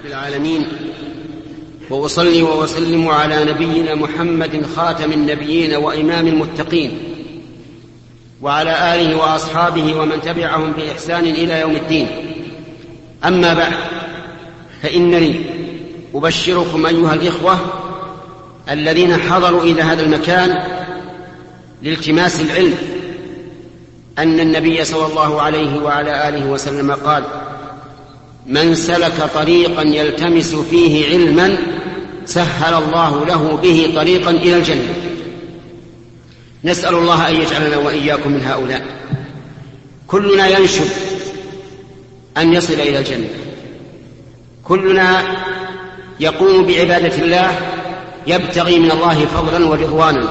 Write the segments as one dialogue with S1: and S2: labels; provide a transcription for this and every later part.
S1: العالمين، وأصلي وأسلم على نبينا محمد خاتم النبيين وإمام المتقين، وعلى آله وأصحابه ومن تبعهم بإحسان إلى يوم الدين. أما بعد، فإنني أبشركم أيها الإخوة الذين حضروا إلى هذا المكان لالتماس العلم أن النبي صلى الله عليه وعلى آله وسلم قال: من سلك طريقا يلتمس فيه علما سهل الله له به طريقا إلى الجنة. نسأل الله أن يجعلنا وإياكم من هؤلاء. كلنا ينشد أن يصل إلى الجنة، كلنا يقوم بعبادة الله يبتغي من الله فضلا ورضوانا،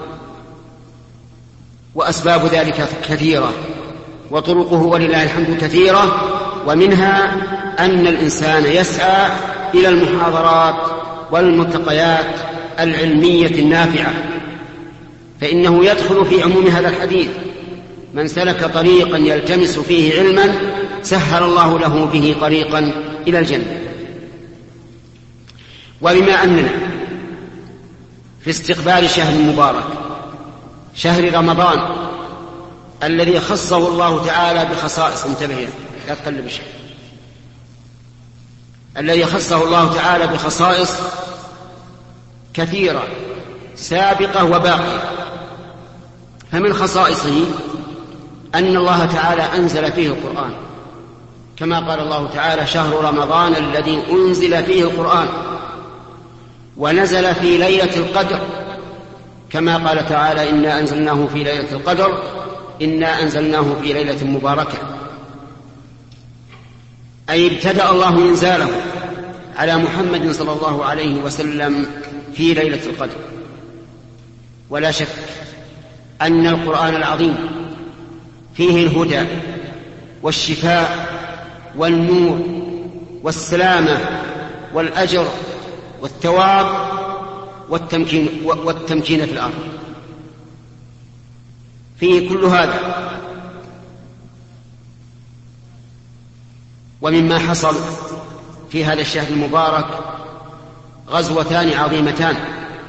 S1: وأسباب ذلك كثيرة وطرقه ولله الحمد كثيرة، ومنها أن الإنسان يسعى إلى المحاضرات والملتقيات العلمية النافعة، فإنه يدخل في عموم هذا الحديث: من سلك طريقا يلتمس فيه علما سهل الله له به طريقا إلى الجنة. وبما أننا في استقبال شهر مبارك، شهر رمضان، الذي خصه الله تعالى بخصائص، انتبه لا تقلب شيء، الذي خصه الله تعالى بخصائص كثيرة سابقة وباقية. فمن خصائصه أن الله تعالى أنزل فيه القرآن، كما قال الله تعالى: شهر رمضان الذي أنزل فيه القرآن، ونزل في ليلة القدر، كما قال تعالى: إنا أنزلناه في ليلة القدر، إنا أنزلناه في ليلة مباركة. أي ابتدأ الله إنزاله على محمد صلى الله عليه وسلم في ليلة القدر. ولا شك أن القرآن العظيم فيه الهدى والشفاء والنور والسلامة والأجر والثواب والتمكين في الأرض، فيه كل هذا. ومما حصل في هذا الشهر المبارك غزوتان عظيمتان،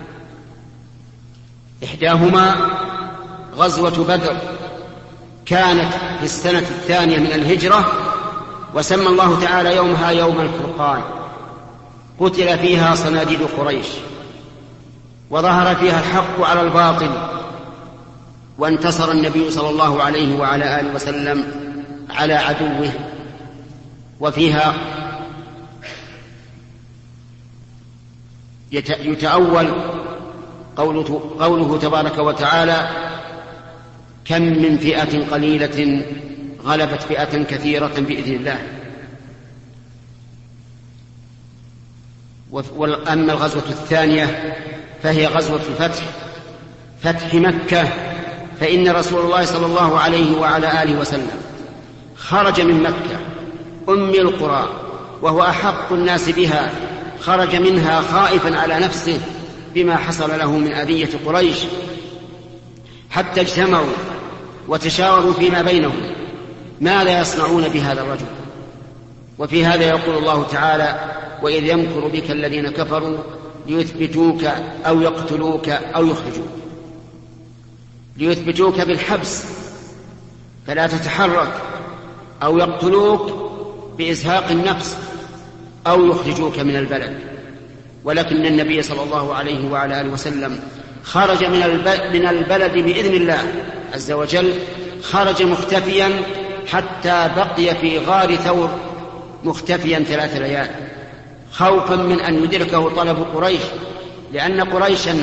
S1: إحداهما غزوة بدر، كانت في السنة 2 من الهجرة، وسمى الله تعالى يومها يوم الفرقان. قتل فيها صناديد قريش، وظهر فيها الحق على الباطل، وانتصر النبي صلى الله عليه وعلى آله وسلم على عدوه. وفيها يتأول قوله تبارك وتعالى: كم من فئة قليلة غلبت فئة كثيرة بإذن الله. وأما الغزوة الثانية فهي غزوة الفتح، فتح مكة، فإن رسول الله صلى الله عليه وعلى آله وسلم خرج من مكة أم القرى وهو أحق الناس بها، خرج منها خائفا على نفسه بما حصل له من أذية قريش، حتى اجتمعوا وتشاوروا فيما بينهم ماذا يصنعون بهذا الرجل. وفي هذا يقول الله تعالى: وإذ يمكر بك الذين كفروا ليثبتوك أو يقتلوك أو يخرجوك. ليثبتوك بالحبس فلا تتحرك، أو يقتلوك بإزهاق النفس، أو يخرجوك من البلد. ولكن النبي صلى الله عليه وعلى آله وسلم خرج من البلد بإذن الله عز وجل، خرج مختفيا حتى بقي في غار ثور مختفيا 3 ليال، خوفا من أن يدركه طلب قريش، لأن قريشا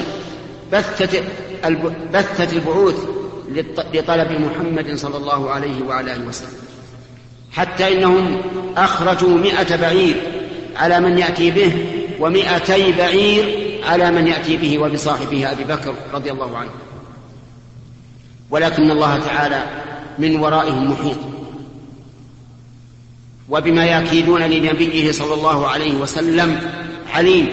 S1: بثت البعوث لطلب محمد صلى الله عليه وعلى آله وسلم، حتى إنهم أخرجوا 100 بعير على من يأتي به، و200 بعير على من يأتي به وبصاحبه أبي بكر رضي الله عنه. ولكن الله تعالى من ورائهم محيط، وبما يكيدون لنبيه صلى الله عليه وسلم عليم.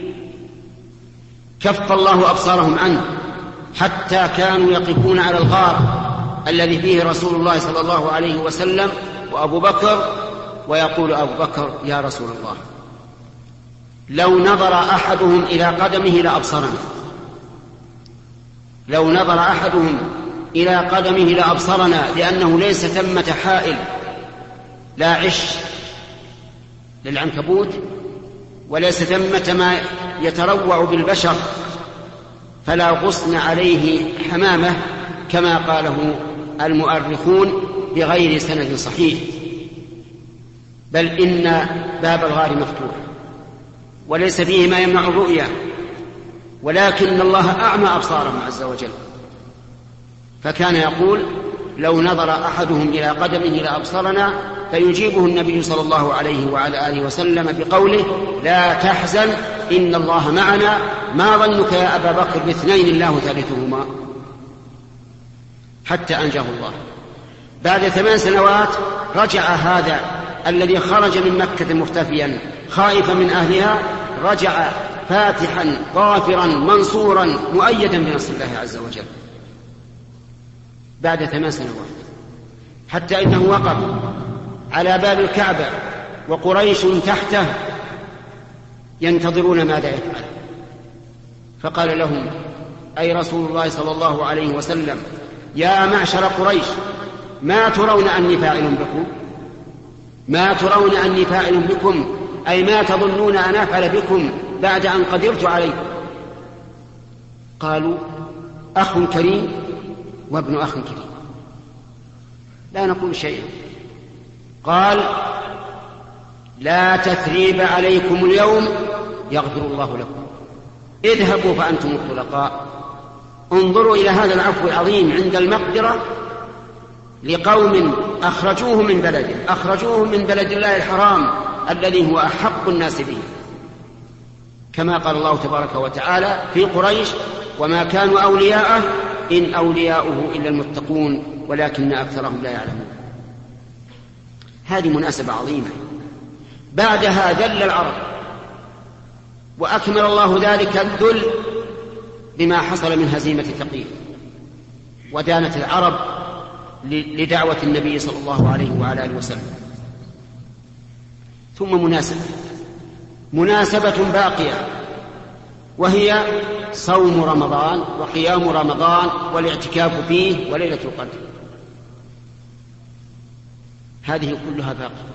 S1: كف الله أبصارهم عنه حتى كانوا يقفون على الغار الذي فيه رسول الله صلى الله عليه وسلم وأبو بكر، ويقول أبو بكر: يا رسول الله. لو نظر أحدهم إلى قدمه لأبصرنا، لو نظر أحدهم إلى قدمه لأبصرنا، لأنه ليس ثمة حائل، لا عش للعنكبوت، وليس ثمة ما يتروع بالبشر فلا غصن عليه حمامة كما قاله المؤرخون بغير سند صحيح، بل إن باب الغار مفتوح وليس فيه ما يمنع الرؤيا، ولكن الله أعمى أبصارهم عز وجل. فكان يقول لو نظر أحدهم إلى قدمه لأبصرنا، فيجيبه النبي صلى الله عليه وعلى آله وسلم بقوله لا تحزن إن الله معنا، ما ظنك يا أبا بكر باثنين الله ثالثهما، حتى أنجاه الله. بعد 8 سنوات رجع هذا الذي خرج من مكة مختفيا خائفا من أهلها، رجع فاتحا ظافرا منصورا مؤيدا بنصر الله عز وجل بعد 8 سنوات، حتى إنه وقف على باب الكعبة وقريش تحته ينتظرون ماذا يفعل، فقال لهم أي رسول الله صلى الله عليه وسلم يا معشر قريش ما ترون أني فاعل بكم؟ ما ترون أني فاعل بكم؟ أي ما تظنون أن أفعل بكم بعد أن قدرت عليكم؟ قالوا أخ كريم وابن أخ كريم، لا نقول شيئا. قال لا تثريب عليكم اليوم يغفر الله لكم، اذهبوا فأنتم الطلقاء. انظروا إلى هذا العفو العظيم عند المقدرة لقوم أخرجوه من بلده، أخرجوه من بلد الله الحرام الذي هو أحق الناس به، كما قال الله تبارك وتعالى في قريش وما كانوا أولياءه إن أولياؤه إلا المتقون ولكن أكثرهم لا يعلمون. هذه مناسبة عظيمة. بعدها ذل العرب، وأكمل الله ذلك الذل بما حصل من هزيمة ثقيف، ودانت العرب لدعوة النبي صلى الله عليه وعلى آله وسلم. ثم مناسبة باقية، وهي صوم رمضان وقيام رمضان والاعتكاف فيه وليلة القدر، هذه كلها باقية.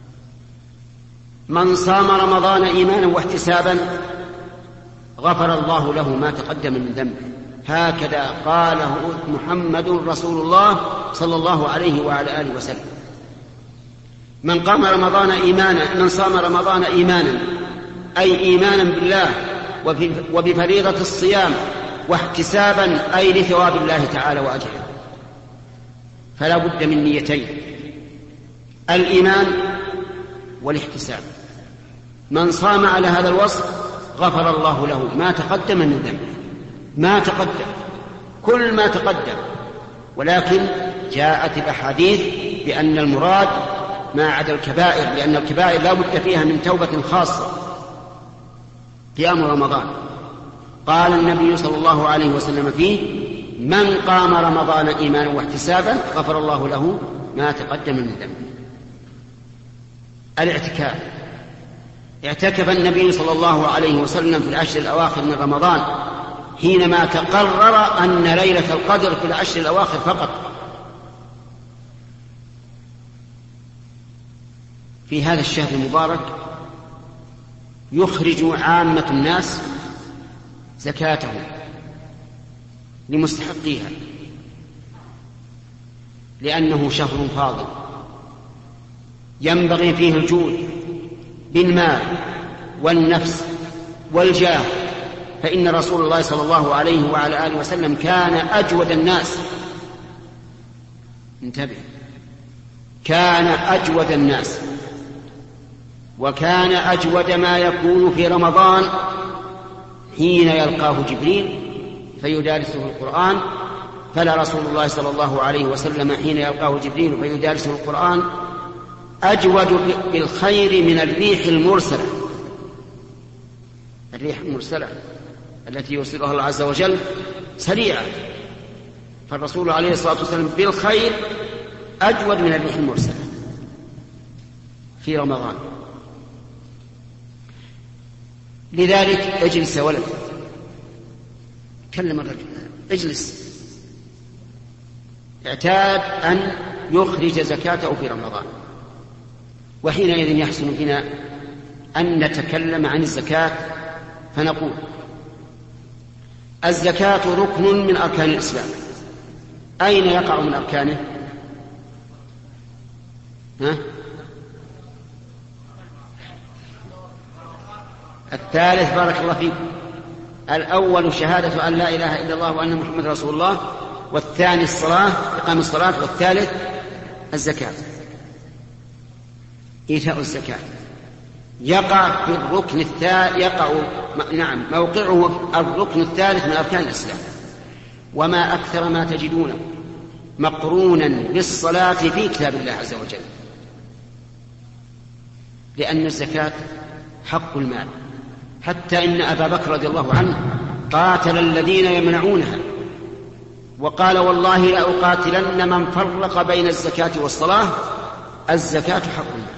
S1: من صام رمضان إيمانا واحتسابا غفر الله له ما تقدم من ذنبه، هكذا قاله محمد رسول الله صلى الله عليه وعلى آله وسلم. من صام رمضان إيمانا أي إيمانا بالله وبفريضة الصيام، واحتسابا أي لثواب الله تعالى وأجره، فلا بد من نيتين، الإيمان والاحتساب. من صام على هذا الوصف غفر الله له ما تقدم من ذنبه، ما تقدم، كل ما تقدم. ولكن جاءت الأحاديث بأن المراد ما عدا الكبائر، لأن الكبائر لا بد فيها من توبة خاصة. قيام رمضان قال النبي صلى الله عليه وسلم فيه من قام رمضان إيمانا واحتسابا غفر الله له ما تقدم من ذنبه. الاعتكاف، اعتكف النبي صلى الله عليه وسلم في العشر الأواخر من رمضان حينما تقرر أن ليلة القدر في العشر الأواخر فقط. في هذا الشهر المبارك يخرج عامة الناس زكاتهم لمستحقيها، لأنه شهر فاضل ينبغي فيه الجود بالمال والنفس والجاه، فإن رسول الله صلى الله عليه وعلى آله وسلم كان أجود الناس، انتبه، كان أجود الناس، وكان أجود ما يكون في رمضان حين يلقاه جبريل فيدارسه القرآن. فلا رسول الله صلى الله عليه وسلم حين يلقاه جبريل فيدارسه القرآن أجود بالخير من الريح المرسلة. الريح المرسلة التي يرسلها الله عز وجل سريعة، فالرسول عليه الصلاة والسلام بالخير أجود من الريح المرسلة في رمضان. لذلك اجلس يا ولد، كلم الرجل، اجلس. اعتاد أن يخرج زكاته في رمضان، وحينئذ يحسن بنا أن نتكلم عن الزكاة فنقول: الزكاة ركن من أركان الإسلام. أين يقع من أركانه؟ الثالث، بارك الله فيكم. الأول شهادة أن لا إله إلا الله وأن محمد رسول الله، والثاني الصلاة، إقام الصلاة، والثالث الزكاة، إيتاء الزكاة. يقع في الركن الثالث، موقعه الركن الثالث من أركان الإسلام. وما أكثر ما تجدونه مقرونا بالصلاة في كتاب الله عز وجل، لأن الزكاة حق المال، حتى إن أبا بكر رضي الله عنه قاتل الذين يمنعونها، وقال: والله لأقاتلن من فرق بين الزكاة والصلاة، الزكاة حق المال.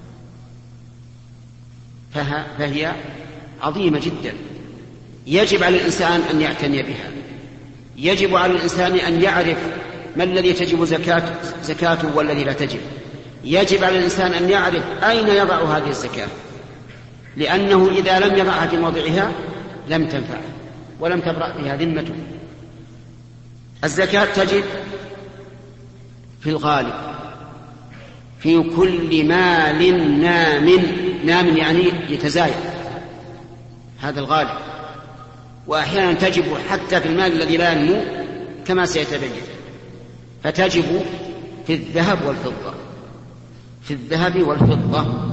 S1: فهي عظيمة جدا، يجب على الإنسان أن يعتني بها. يجب على الإنسان أن يعرف ما الذي تجب زكاته والذي لا تجب. يجب على الإنسان أن يعرف أين يضع هذه الزكاة، لأنه إذا لم يضعها في موضعها لم تنفعه ولم تبرأ بها ذمته. الزكاة تجب في الغالب في كل مال نام يعني يتزايد، هذا الغالب. وأحيانا تجب حتى في المال الذي لا ينمو كما سيتبين. فتجب في الذهب والفضة، في الذهب والفضة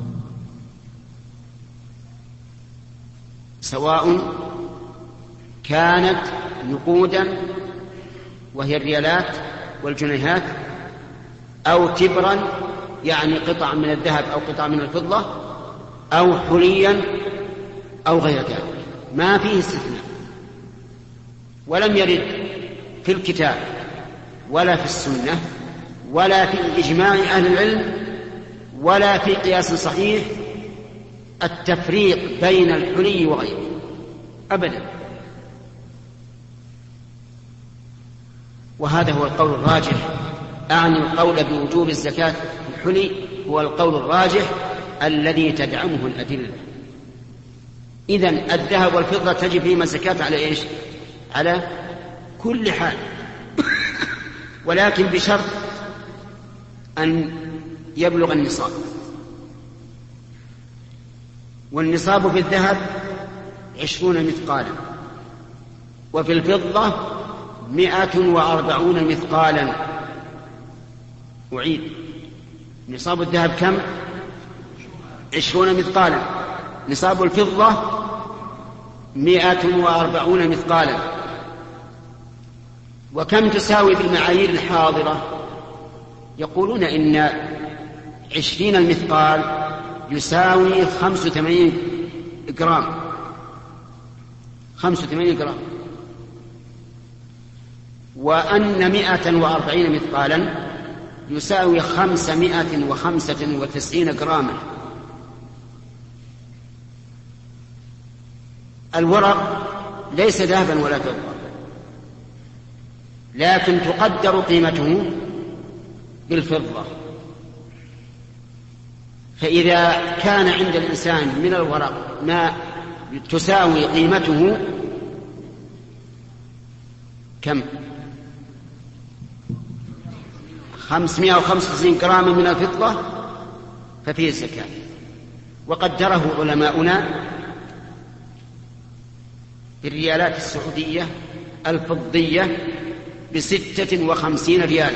S1: سواء كانت نقودا وهي الريالات والجنيهات، أو تبرا يعني قطع من الذهب أو قطع من الفضة، أو حليا أو غير ذلك، ما فيه استثناء. ولم يرد في الكتاب ولا في السنة ولا في إجماع أهل العلم ولا في قياس صحيح التفريق بين الحلي وغيره أبدا. وهذا هو القول الراجح، أعني القول بوجوب الزكاة في الحلي هو القول الراجح الذي تدعمه الأدلة. إذن الذهب والفضة تجب فيهما الزكاة على إيش؟ على كل حال، ولكن بشرط أن يبلغ النصاب. والنصاب في الذهب 20 مثقالا، وفي الفضة 140 مثقالا. أعيد: نصاب الذهب كم؟ 20 مثقالا. نصاب الفضة 140 مثقالا. وكم تساوي بالمعايير الحاضرة؟ يقولون إن 20 المثقال يساوي 85 جرام، 85 جرام. وأن 140 مثقالا يساوي 595 جراما. الورق ليس ذهبا ولا فضة، لكن تقدر قيمته بالفضة. فإذا كان عند الإنسان من الورق ما تساوي قيمته كم؟ 595 جراما من الفضة، ففيه الزكاة. وقدره علماؤنا بالريالات السعودية الفضية ب56 ريالا.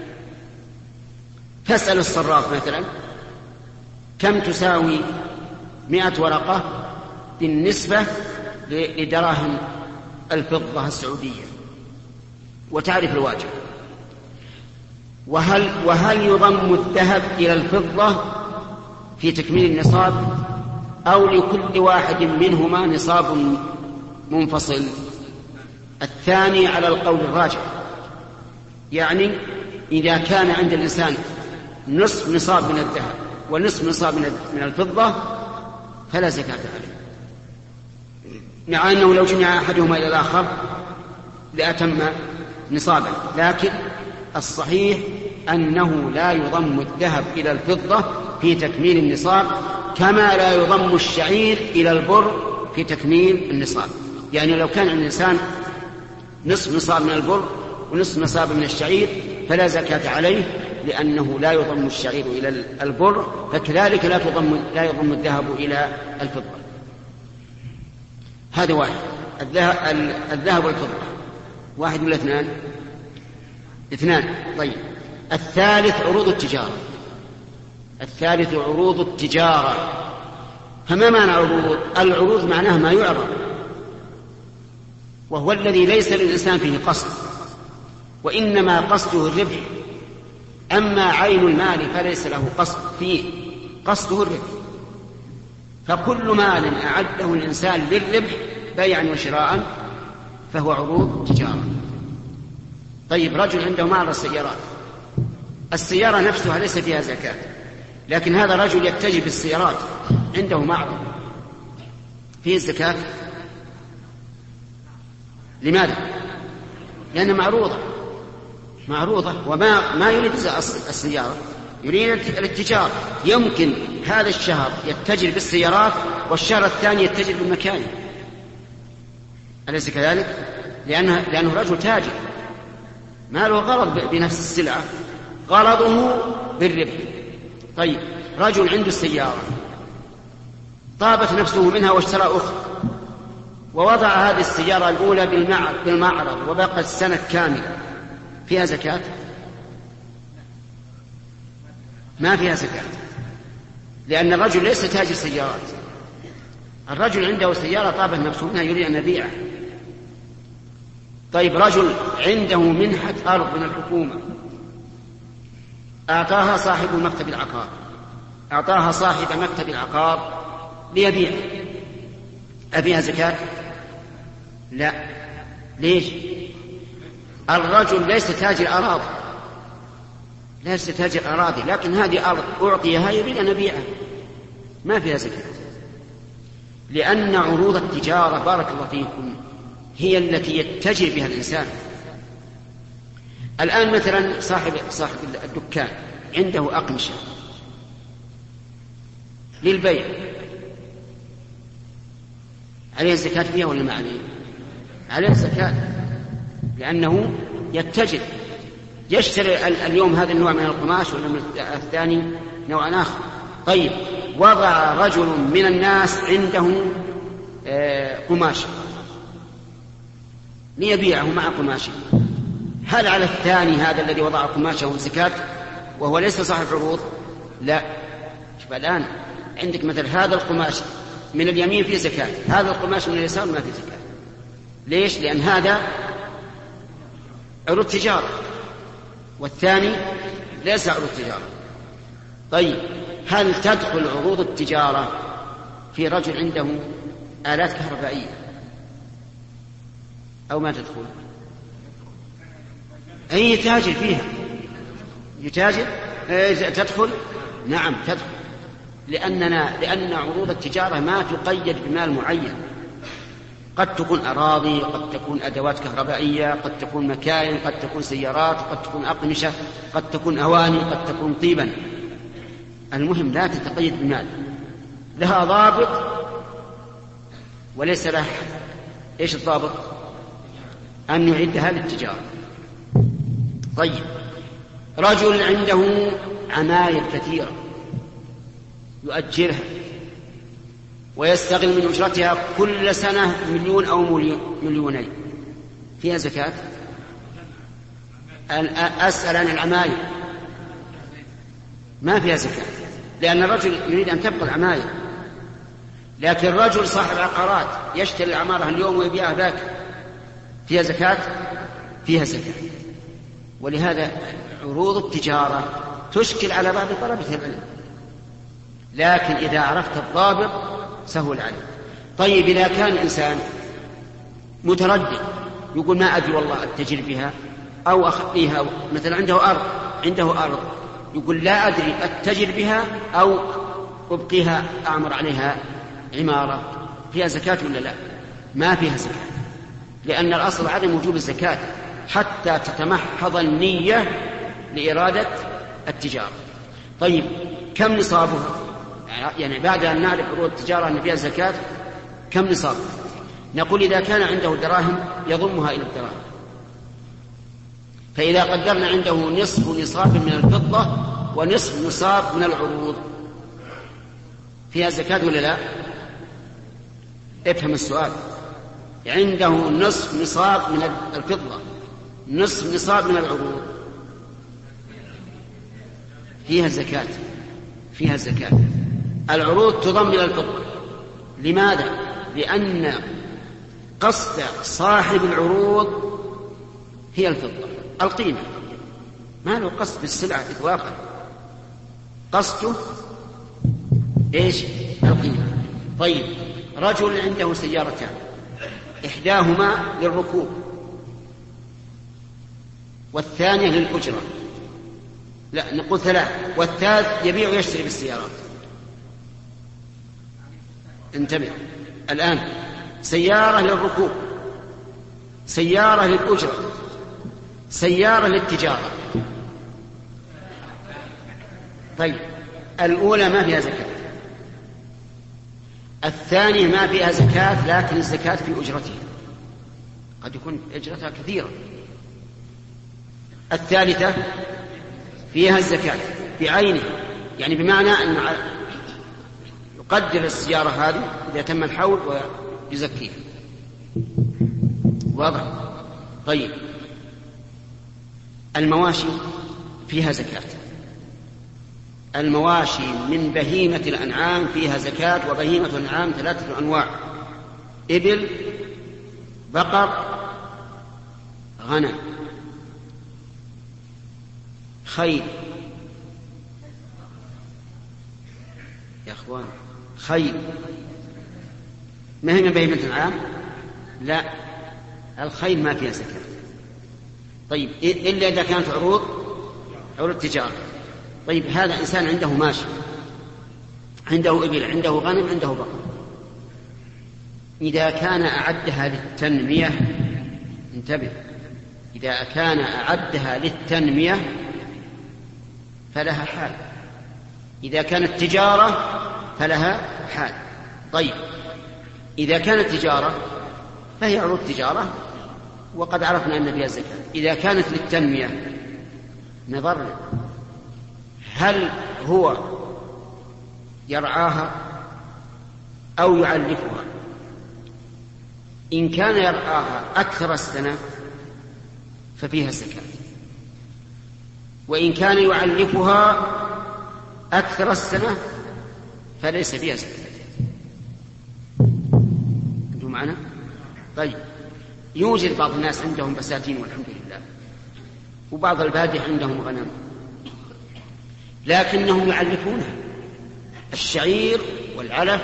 S1: فاسأل الصراف مثلا كم تساوي 100 ورقة بالنسبة لدراهم الفضة السعودية، وتعرف الواجب. وهل يضم الذهب إلى الفضة في تكميل النصاب، أو لكل واحد منهما نصاب منفصل؟ الثاني على القول الراجح، يعني إذا كان عند الإنسان نصف نصاب من الذهب ونصف نصاب من الفضة فلا زكاة عليه، مع أنه لو جمع أحدهما إلى الآخر لأتم نصابا، لكن الصحيح أنه لا يضم الذهب إلى الفضة في تكميل النصاب، كما لا يضم الشعير إلى البر في تكميل النصاب. يعني لو كان الإنسان نصف نصاب من البر ونصف نصاب من الشعير فلا زكاة عليه، لأنه لا يضم الشعير إلى البر، فكذلك لا يضم الذهب إلى الفضة. هذا واحد. الذهب والفضة واحد ولا اثنان؟ اثنان. طيب الثالث عروض التجارة. الثالث عروض التجارة. فما معنى عروض؟ العروض معناها ما يعرض، وهو الذي ليس للإنسان فيه قصد، وإنما قصده الربح. أما عين المال فليس له قصد فيه، قصده الربح. فكل مال أعده الإنسان للربح بيعا وشراء فهو عروض تجارة. طيب رجل عنده معرض سيارات، السيارة نفسها ليس فيها زكاة، لكن هذا رجل يتجه بالسيارات عنده معرض فيه زكاة. لماذا؟ لأنها معروضة وما يريد السيارة، يريد الاتجار. يمكن هذا الشهر يتجر بالسيارات والشهر الثاني يتجر بالمكان، أليس كذلك؟ لأنه رجل تاجر ما له غرض بنفس السلعة، غرضه بالربح. طيب رجل عنده السيارة طابت نفسه منها واشترى أخرى، ووضع هذه السيارة الأولى بالمعرض وبقت السنة كاملة، فيها زكاة؟ ما فيها زكاة، لأن الرجل ليس تاجر سيارات. الرجل عنده سيارة طابت نفسه منها يريد أن يبيعها. طيب رجل عنده منحة أرض من الحكومة أعطاها صاحب مكتب العقار ليبيع، أبيها زكاة؟ لا. ليش؟ الرجل ليس تاجر أراضي، لكن هذه أرض أعطيها يريد أن يبيعها، ما فيها زكاة. لأن عروض التجارة بارك الله فيكم هي التي يتجر بها الإنسان. الآن مثلا صاحب الدكان عنده أقمشة للبيع، عليه الزكاة فيها ولا ما عليه؟ عليه الزكاة، لأنه يتجر، يشتري اليوم هذا النوع من القماش ولا من الثاني نوع آخر. طيب وضع رجل من الناس عنده قماش ليبيعه مع قماشه، هل على الثاني هذا الذي وضع قماشه زكاة وهو ليس صاحب عروض؟ لا. شوف الآن عندك مثل هذا القماش من اليمين فيه زكاة، هذا القماش من اليسار ما فيه زكاة. ليش؟ لأن هذا عروض تجارة والثاني ليس عروض تجارة. طيب هل تدخل عروض التجارة في رجل عنده آلات كهربائية أو ما تدخل؟ أي تاجر فيها تدخل؟ نعم تدخل، لأن عروض التجارة ما تقيد بمال معين، قد تكون أراضي، قد تكون أدوات كهربائية، قد تكون مكاين، قد تكون سيارات، قد تكون أقمشة، قد تكون أواني، قد تكون طيبا. المهم لا تتقيد بمال، لها ضابط وليس لها حد. إيش الضابط؟ أن يعدها للتجارة. طيب رجل عنده عماير كثيرة يؤجرها ويستغل من أجرتها كل سنة 1,000,000 أو 2,000,000، فيها زكاة؟ أسأل عن العماير، ما فيها زكاة، لأن الرجل يريد أن تبقى العماير. لكن الرجل صاحب عقارات يشتري العمارة اليوم ويبيعها ذاك، فيها زكاة؟ فيها زكاة. ولهذا عروض التجارة تشكل على بعض طلبة العلم، لكن إذا عرفت الضابط سهل عليك. طيب إذا كان الإنسان متردد يقول ما أدري والله أتجر بها أو أخليها، مثلا عنده أرض يقول لا أدري أتجر بها أو أبقيها أعمر عليها عمارة، فيها زكاة ولا لا؟ ما فيها زكاة، لأن الأصل عدم وجوب الزكاة حتى تتمحض النية لإرادة التجارة. طيب كم نصابها؟ يعني بعد أن نعرف عروض التجارة أن فيها زكاة كم نصاب؟ نقول إذا كان عنده دراهم يضمها إلى الدراهم، فإذا قدرنا عنده نصف نصاب من الفضة ونصف نصاب من العروض فيها زكاة ولا لا؟ افهم السؤال. عنده نصف نصاب من الفضة نصف نصاب من العروض فيها زكاة، فيها زكاة. العروض تضم إلى الفضة. لماذا؟ لأن قصد صاحب العروض هي الفضة، القيمة، ما له قصد بالسلعة إطلاقا، قصده إيش؟ القيمة. طيب رجل عنده سيارتان، إحداهما للركوب والثانية للأجرة، لا نقول ثلاث، والثالث يبيع ويشتري بالسيارات. انتبه الآن، سيارة للركوب، سيارة للأجرة، سيارة للتجارة. طيب الأولى ما فيها زكاة، الثانية ما فيها زكاة لكن الزكاة في أجرتها، قد يكون أجرتها كثيرة. الثالثة فيها الزكاة بعينها، يعني بمعنى أن يقدر السيارة هذه إذا تم الحول ويزكيها. واضح؟ طيب المواشي فيها زكاة، المواشي من بهيمة الأنعام فيها زكاة، وبهيمة الأنعام 3 أنواع: إبل، بقر، غنم، خيل. يا أخوان خيل ما هي من بهيمة الأنعام؟ لا، الخيل ما فيها زكاة. طيب إلا إذا كانت عروض التجارة. طيب هذا إنسان عنده ماشي، عنده إبل، عنده غنم، عنده بقر، إذا كان أعدها للتنمية، انتبه، إذا كان أعدها للتنمية فلها حال، إذا كانت تجارة فلها حال. طيب إذا كانت تجارة فهي عروض تجارة وقد عرفنا أن فيها الزكاة. إذا كانت للتنمية نظر هل هو يرعاها أو يعلفها. إن كان يرعاها أكثر السنة ففيها الزكاة، وإن كان يعلفها أكثر السنة فليس فيها زكاة. أنتم معنا؟ طيب يوجد بعض الناس عندهم بساتين والحمد لله، وبعض البادية عندهم غنم، لكنهم يعلفونها الشعير والعلف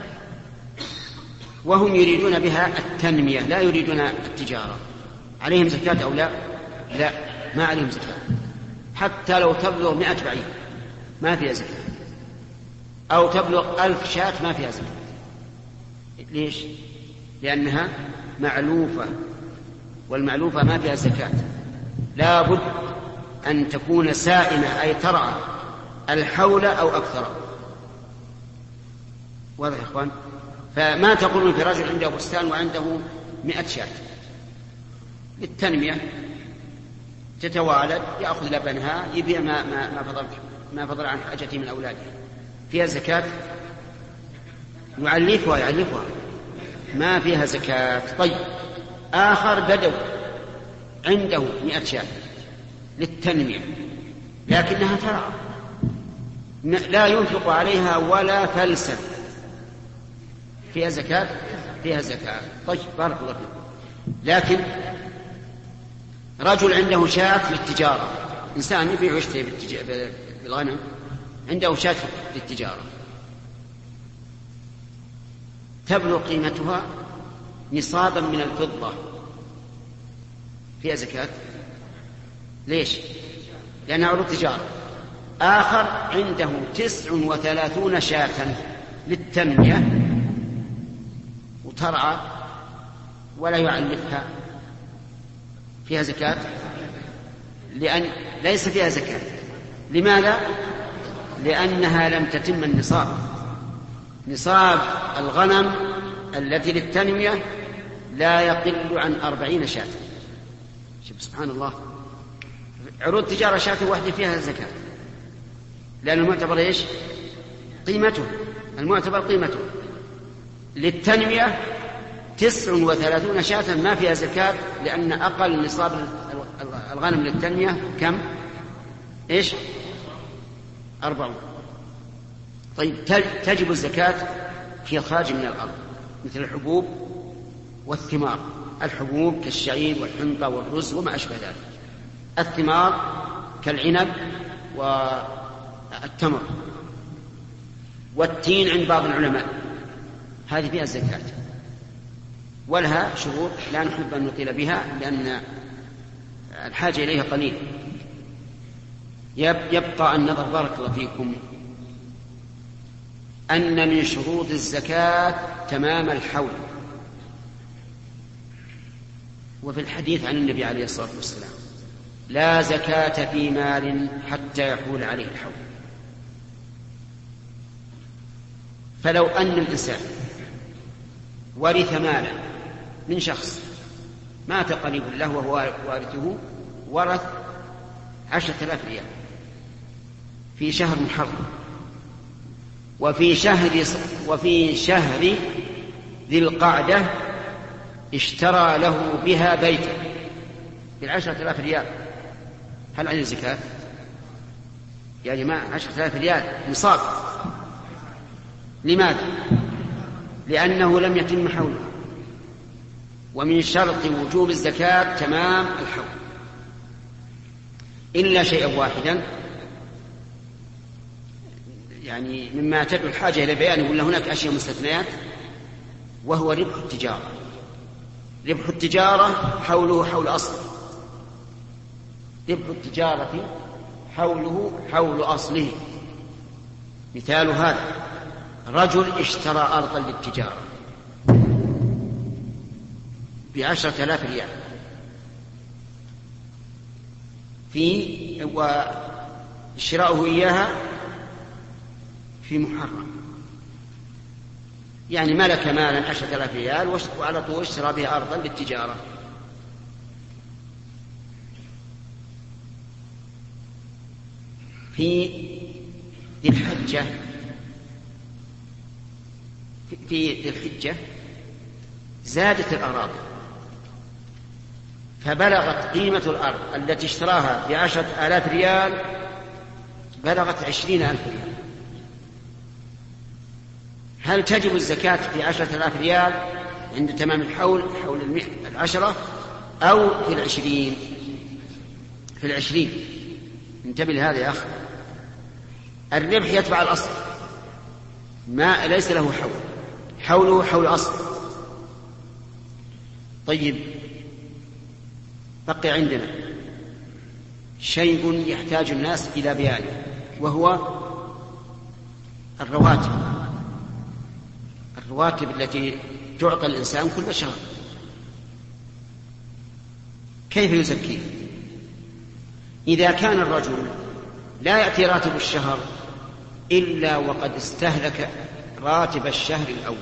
S1: وهم يريدون بها التنمية لا يريدون التجارة. عليهم زكاة أو لا؟ لا، ما عليهم زكاة، حتى لو تبلغ 100 بعير ما فيها زكاة، أو تبلغ 1000 شاة ما فيها زكاة. ليش؟ لأنها معلوفة، والمعلوفة ما فيها زكاة. لا بد أن تكون سائمة، أي ترعى الحول أو أكثر. واضح يا إخوان؟ فما تقولون في رجل عنده بستان وعنده 100 شاة للتنمية تتوالد، يأخذ لبنها، يبيع ما فضل عن حاجته من أولاده، فيها زكاة؟ يعلفها ما فيها زكاة. طيب آخر بدو عنده 100 شاة للتنمية لكنها ترعى لا ينفق عليها ولا فلسا، فيها زكاة؟ فيها زكاة. طيب بارك الله فيكم. لكن رجل عنده شاة للتجارة، إنسان يبيع ويشتري بالغنم، عنده شاة للتجارة تبلغ قيمتها نصابا من الفضة، فيها زكاة؟ ليش؟ لأنها عروض تجارة. آخر عنده 39 شاة للتنمية وترعى ولا يعلفها فيها زكاة؟ لأن ليس فيها زكاة. لماذا؟ لأنها لم تتم النصاب. نصاب الغنم التي للتنمية لا يقل عن 40 شاة. شوف سبحان الله، عروض تجارة شاة واحدة فيها زكاة، لأن المعتبر إيش؟ قيمته، المعتبر قيمته. للتنمية 39 شاة ما فيها زكاة، لأن أقل نصاب الغنم للتنمية كم؟ إيش؟ 40. طيب تجب الزكاة في الخارج من الأرض مثل الحبوب والثمار. الحبوب كالشعير والحنطة والرز وما أشبه ذلك. الثمار كالعنب والتمر والتين عند بعض العلماء، هذه فيها الزكاة، ولها شروط لا نحب أن نطيل بها لأن الحاجة إليها قليل. يبقى النظر بارك الله فيكم أن من شروط الزكاة تمام الحول. وفي الحديث عن النبي عليه الصلاة والسلام: لا زكاة في مال حتى يحول عليه الحول. فلو أن الإنسان ورث مالا من شخص، مات قريب له وهو وارثه، ورث 10,000 ريال في شهر محرم، وفي شهر ذي القعدة اشترى له بها بيتا ب10,000 ريال، هل عليه زكاة؟ يا جماعة 10,000 ريال نصاب. لماذا؟ لأنه لم يتم حوله، ومن شرط وجوب الزكاة تمام الحول، إلا شيئا واحدا يعني مما تدعو الحاجة إلى بيانه، ولا هناك أشياء مستثنيات، وهو ربح التجارة. ربح التجارة حوله حول أصله، ربح التجارة حوله حول أصله. مثال هذا: رجل اشترى أرضا للتجارة ب10,000 ريال وشراؤه إياها في محرم، يعني ملك مالا 10,000 ريال وعلى طول اشترى بها أرضا للتجارة. في ذي الحجة زادت الأراضي، فبلغت قيمة الأرض التي اشتراها ب10,000 ريال بلغت 20,000 ريال. هل تجب الزكاة في 10,000 ريال عند تمام الحول، حول 10، أو في 20؟ في 20. انتبه لهذا يا أخي، الربح يتبع الأصل، ما ليس له حول، حوله حول أصل. طيب بقي عندنا شيء يحتاج الناس إلى بيانه، وهو الرواتب التي تعطى الإنسان كل شهر. كيف يزكيه إذا كان الرجل لا يأتي راتب الشهر إلا وقد استهلك راتب الشهر الأول؟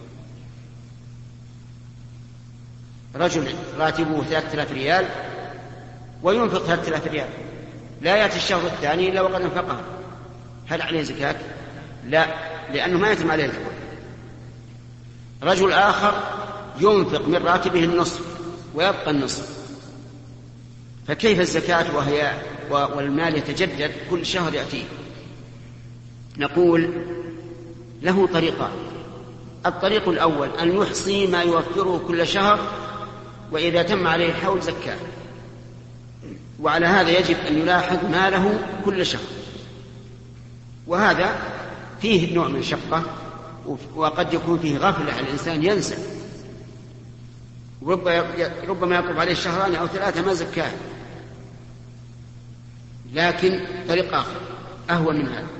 S1: رجل راتبه 3,000 ريال وينفق 3,000 ريال، لا يأتي الشهر الثاني إلا وقد انفقها، هل عليه زكاة؟ لا، لأنه ما يتم عليه الحول. رجل آخر ينفق من راتبه النصف ويبقى النصف، فكيف الزكاة والمال يتجدد كل شهر يأتيه؟ نقول له طريقان: الطريق الأول أن يحصي ما يوفره كل شهر، وإذا تم عليه الحول زكاه، وعلى هذا يجب أن يلاحظ ماله كل شهر، وهذا فيه نوع من شقة، وقد يكون فيه غفلة، الإنسان ينسى، ربما يقف عليه 2 أو 3 ما زكاه. لكن طريق آخر أهون من هذا،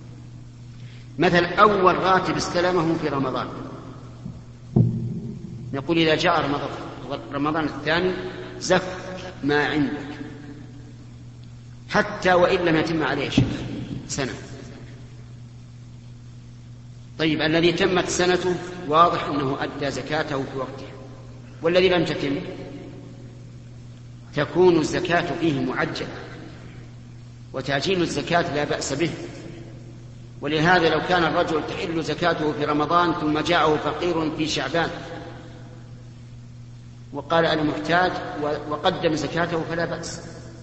S1: مثل أول راتب استلمه في رمضان نقول إذا جاء رمضان الثاني زك ما عندك حتى وإن لم يتم عليه سنة. طيب الذي تمت سنته واضح أنه أدى زكاته في وقتها، والذي لم تتم تكون الزكاة فيه معجلة، وتعجيل الزكاة لا بأس به. ولهذا لو كان الرجل تحل زكاته في رمضان ثم جاءه فقير في شعبان وقال أنا محتاج وقدم زكاته فلا بأس.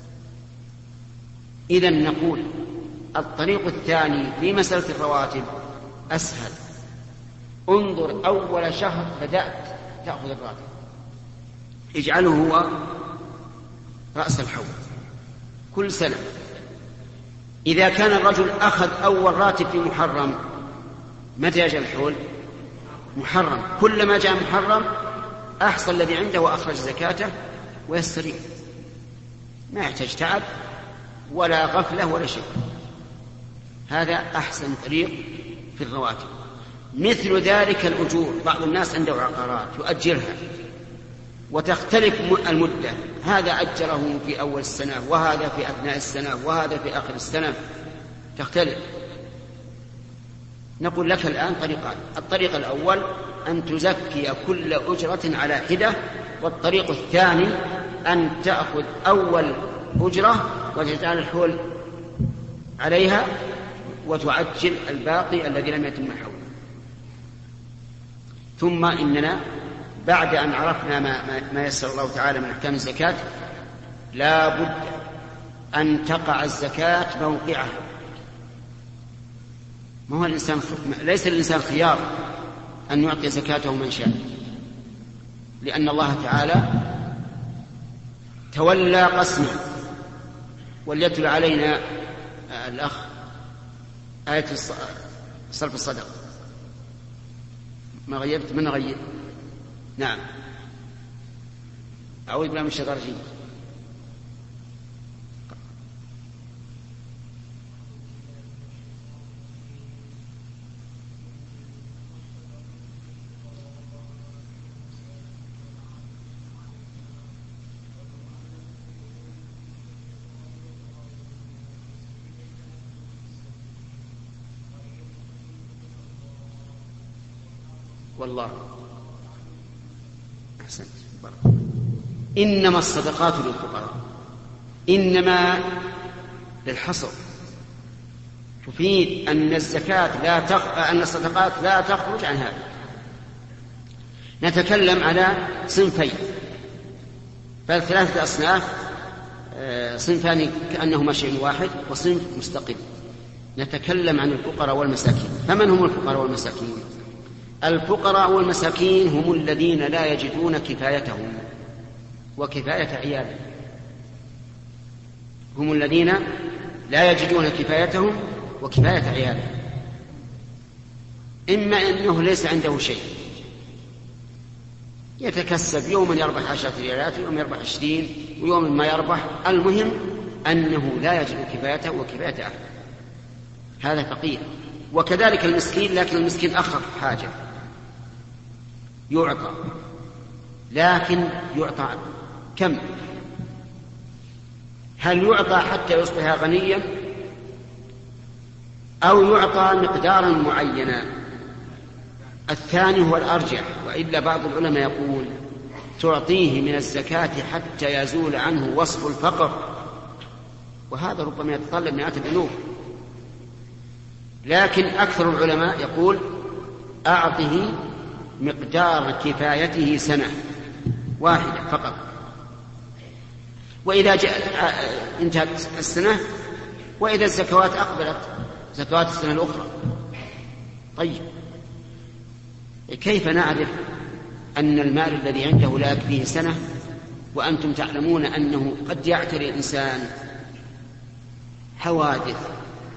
S1: إذن نقول الطريق الثاني في مسألة الرواتب أسهل. انظر أول شهر بدأت تأخذ الراتب اجعله هو رأس الحول كل سنة. إذا كان الرجل أخذ أول راتب في محرم متى يجي الحول؟ محرم. كلما جاء محرم أحصى الذي عنده وأخرج زكاته ويستريح، ما يحتاج تعب ولا غفلة ولا شيء. هذا أحسن طريق في الرواتب. مثل ذلك الأجور، بعض الناس عنده عقارات يؤجرها وتختلف المدة، هذا أجره في أول السنة وهذا في أثناء السنة وهذا في آخر السنة، تختلف. نقول لك الآن طريقان: الطريق الأول أن تزكي كل أجرة على حدة، والطريق الثاني أن تأخذ أول أجرة وتجعل الحول عليها وتعجل الباقي الذي لم يتم حوله. ثم إننا بعد أن عرفنا ما يسر الله تعالى من أحكام الزكاة لا بد أن تقع الزكاة موقعها. ما هو الإنسان ليس الإنسان خيار أن يعطي زكاته من شاء، لأن الله تعالى تولى قسمه. وليتل علينا الأخ آية صرف الصدق. ما غيبت من غيب. نعم. أعوذ بالله من الشيطان الرجيم. والله أحسنت. إنما الصدقات للفقراء، إنما للحصر، تفيد أن أن الصدقات لا تخرج عن هذا. نتكلم على صنفين، فالثلاثة أصناف، صنفان كأنهما شيء واحد وصنف مستقل. نتكلم عن الفقراء والمساكين. فمن هم الفقراء والمساكين؟ الفقراء والمساكين هم الذين لا يجدون كفايتهم وكفاية عيالهم. هم الذين لا يجدون كفايتهم وكفاية عيالهم. إما أنه ليس عنده شيء، يتكسب يوما يربح 10 ريالات ويوم يربح 20 ويوم ما يربح، المهم أنه لا يجد كفايته وكفاية أهله، هذا فقير. وكذلك المسكين، لكن المسكين أخف حاجة يعطى، لكن يعطى كم؟ هل يعطى حتى يصبح غنيا أو يعطى مقدارا معينا؟ الثاني هو الأرجح، وإلا بعض العلماء يقول تعطيه من الزكاة حتى يزول عنه وصف الفقر، وهذا ربما يتطلب مئات الألوف. لكن أكثر العلماء يقول أعطه مقدار كفايته سنة واحدة فقط، وإذا انتهت السنة وإذا الزكوات أقبلت زكوات السنة الأخرى. طيب كيف نعرف أن المال الذي عنده لا يكفيه سنة وأنتم تعلمون أنه قد يعتري الإنسان حوادث،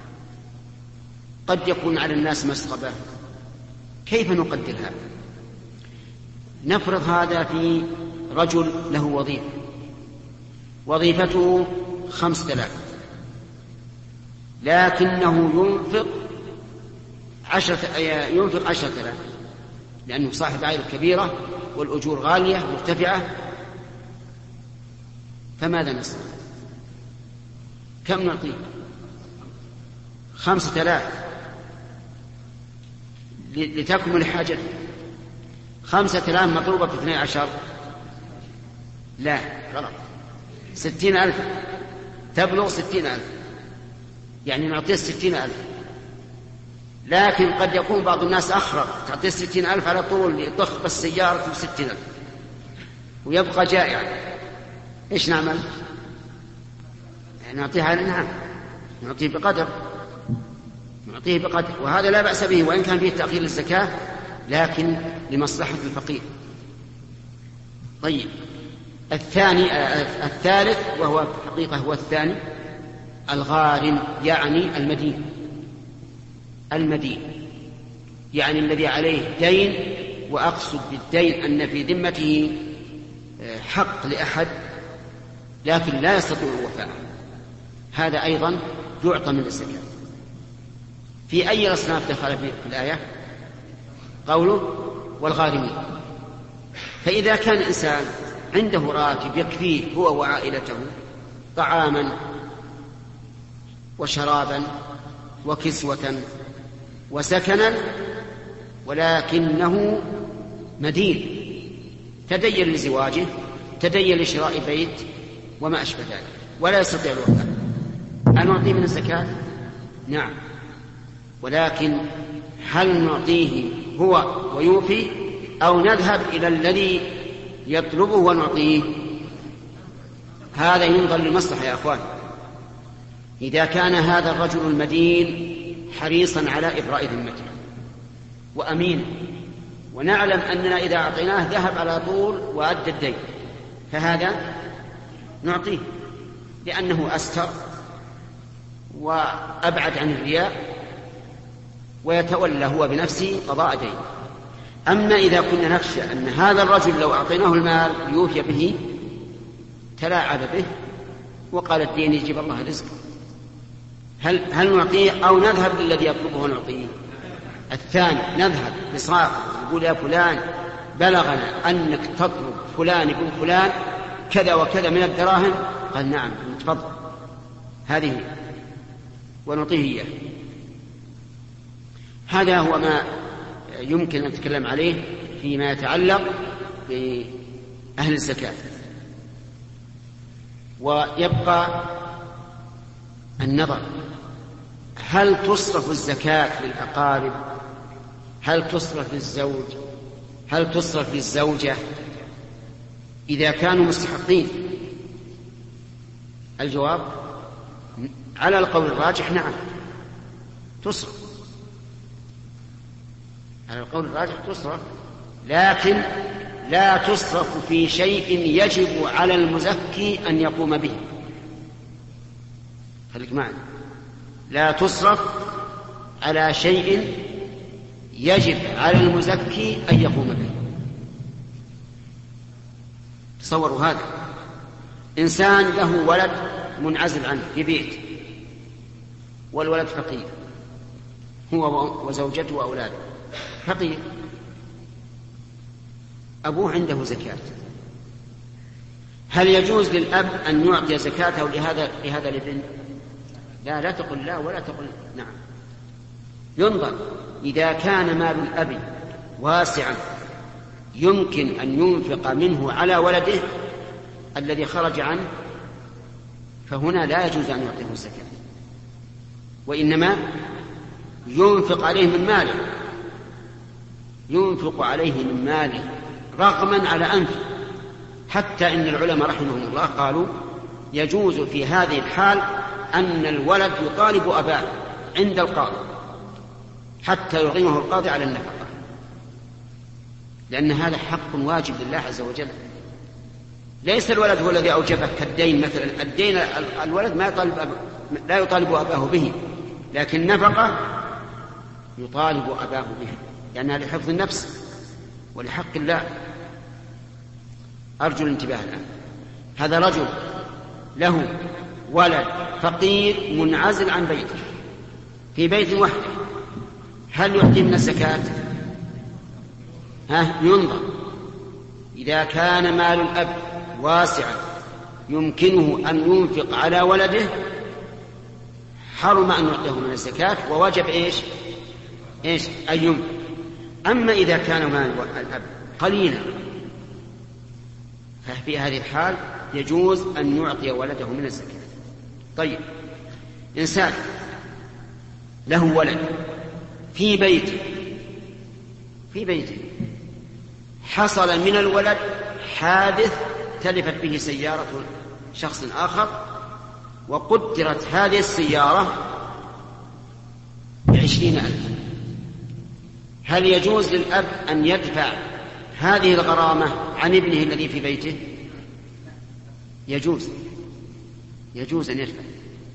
S1: قد يكون على الناس مسغبة؟ كيف نقدر هذا؟ نفرض هذا في رجل له وظيفته 5000، لكنه ينفق 10,000، لأنه صاحب عائلة كبيرة والأجور غالية مرتفعة. فماذا نصنع؟ كم نعطيه؟ 5000 لتكمل حاجته. 5000 مضروبة في 12 لا غلط، 60,000 تبلغ 60,000، يعني نعطيه 60,000. لكن قد يكون بعض الناس أخرق، تعطيه 60,000 على طول يطخ بالسيارة ب 60,000 ويبقى جائع. إيش نعمل؟ نعطيه على نعم، نعطيه بقدر، نعطيه بقدر، وهذا لا بأس به وإن كان فيه تأخير للزكاة لكن لمصلحة الفقير. طيب الثالث وهو في الحقيقة هو الثاني، الغارم يعني المدين يعني الذي عليه دين، وأقصد بالدين أن في ذمته حق لأحد لكن لا يستطيع الوفاء، هذا أيضا يعطى من الزكاة. في أي أصناف دخل في الآية؟ قوله والغارمين. فإذا كان إنسان عنده راتب يكفيه هو وعائلته طعاما وشرابا وكسوة وسكنا، ولكنه مدين، تدين لزواجه، تدين لشراء بيت وما أشبه ذلك، ولا يستطيع الوفاء، هل نعطيه من الزكاة؟ نعم، ولكن هل نعطيه هو ويوفي أو نذهب إلى الذي يطلبه ونعطيه؟ هذا ينظر للمصلحة يا أخوان. إذا كان هذا الرجل المدين حريصا على إبراء ذمته وأمين، ونعلم أننا إذا أعطيناه ذهب على طول وأدى الدين، فهذا نعطيه لأنه أستر وأبعد عن الرياء ويتولى هو بنفسه قضاء دين. أما إذا كنا نخشى أن هذا الرجل لو أعطيناه المال ليوفي به تلاعب به وقال الدين يجيب الله رزقه، هل نعطيه أو نذهب للذي يطلبه ونعطيه؟ الثاني، نذهب لصاحب يقول يا فلان بلغنا أنك تطلب فلان ابن فلان كذا وكذا من الدراهم، قال نعم تفضل هذه ونعطيه إياه. هذا هو ما يمكن أن نتكلم عليه فيما يتعلق بأهل الزكاة. ويبقى النظر، هل تصرف الزكاة للأقارب؟ هل تصرف للزوج؟ هل تصرف للزوجة إذا كانوا مستحقين؟ الجواب على القول الراجح نعم تصرف، على القول الراجح تصرف، لكن لا تصرف في شيء يجب على المزكي أن يقوم به. خليك معي، لا تصرف على شيء يجب على المزكي أن يقوم به. تصوروا هذا، إنسان له ولد منعزل عنه في بيت والولد فقير، هو وزوجته وأولاده فقير، أبوه عنده زكاة، هل يجوز للأب أن يعطي زكاته لهذا الابن؟ لا تقل لا ولا تقل نعم. ينظر، إذا كان مال الأب واسعا يمكن أن ينفق منه على ولده الذي خرج عنه، فهنا لا يجوز أن يعطيه الزكاة، وإنما ينفق عليه من ماله، ينفق عليه من ماله رغما على أنفه. حتى إن العلماء رحمهم الله قالوا يجوز في هذه الحال أن الولد يطالب أباه عند القاضي حتى يعينه القاضي على النفقة، لأن هذا حق واجب لله عز وجل. ليس الولد هو الذي أوجبه كالدين مثلا، الدين الولد لا يطالب أباه به، لكن النفقة يطالب أباه به لأنها لحفظ النفس ولحق الله. أرجو الانتباه الآن. هذا رجل له ولد فقير منعزل عن بيته في بيت وحده، هل يعطي من الزكاة؟ ينظر. إذا كان مال الأب واسعا يمكنه أن ينفق على ولده حرم أن يعطيه من الزكاة، ووجب إيش أن ينفق. أما إذا كان مال الأب قليلا ففي هذه الحال يجوز أن يعطي ولده من الزكاة. طيب، إنسان له ولد في بيته حصل من الولد حادث تلفت به سيارة شخص آخر، وقدرت هذه السيارة ب20,000. هل يجوز للأب أن يدفع هذه الغرامة عن ابنه الذي في بيته؟ يجوز أن يدفع،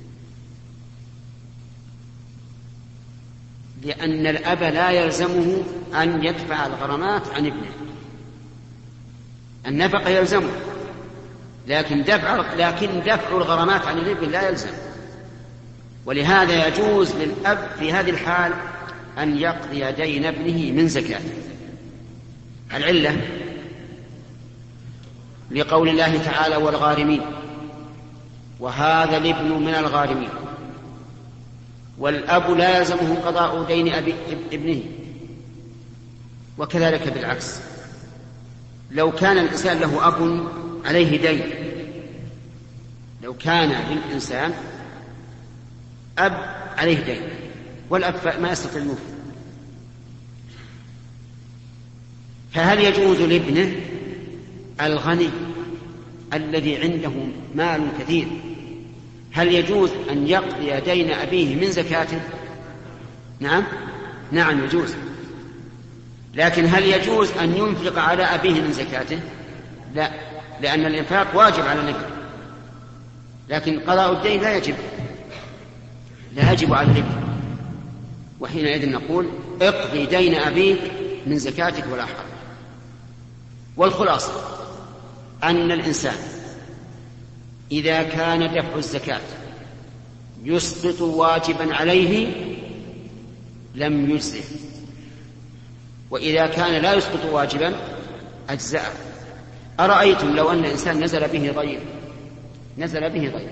S1: لأن الأب لا يلزمه أن يدفع الغرامات عن ابنه. النفقة يلزمه، لكن دفع الغرامات عن الابن لا يلزم. ولهذا يجوز للأب في هذه الحال أن يقضي دين ابنه من زكاته. العلة لقول الله تعالى: والغارمين، وهذا الابن من الغارمين. والأب لا يلزمه قضاء دين ابنه، وكذلك بالعكس. لو كان الإنسان له أب عليه دين، لو كان للإنسان أب عليه دين والأب ما يستطيع الموفى، فهل يجوز لابنه الغني الذي عنده مال كثير، هل يجوز أن يقضي دين أبيه من زكاته؟ نعم يجوز. لكن هل يجوز أن ينفق على أبيه من زكاته؟ لا، لأن الإنفاق واجب على الابن، لكن قضاء الدين لا يجب على الابن. وحينئذ نقول: اقضي دين أبيك من زكاتك ولا حرج. والخلاصة أن الإنسان إذا كان دفع الزكاة يسقط واجبا عليه لم يجزه، وإذا كان لا يسقط واجبا أجزأه. أرأيتم لو أن إنسان نزل به ضيف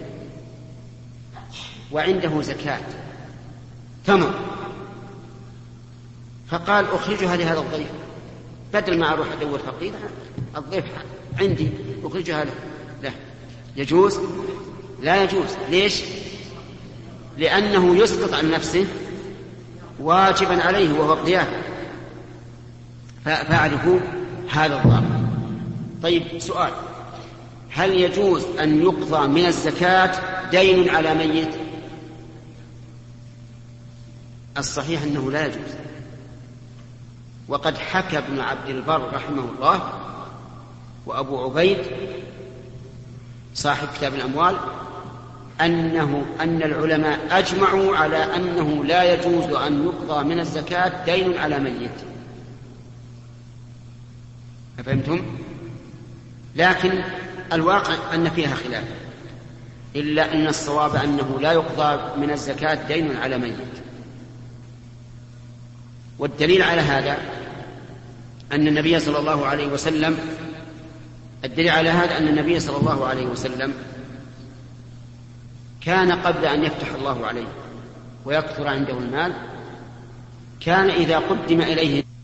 S1: وعنده زكاة تمر، فقال: أخرجها لهذا الضيف بدل ما أروح أدور فقير، الضيف عندي أخرجها له. يجوز؟ لا يجوز. ليش؟ لأنه يسقط عن نفسه واجبا عليه وهو قضياه، فأعرفوا هذا الضابط. طيب، سؤال: هل يجوز أن يقضى من الزكاة دين على ميت؟ الصحيح أنه لا يجوز. وقد حكى ابن عبد البر رحمه الله وأبو عبيد صاحب كتاب الأموال أن العلماء أجمعوا على أنه لا يجوز أن يقضى من الزكاة دين على ميت. أفهمتم؟ لكن الواقع أن فيها خلاف، إلا أن الصواب أنه لا يقضى من الزكاة دين على ميت. والدليل على هذا أن النبي صلى الله عليه وسلم كان قبل أن يفتح الله عليه ويكثر عنده المال، كان إذا قدم إليه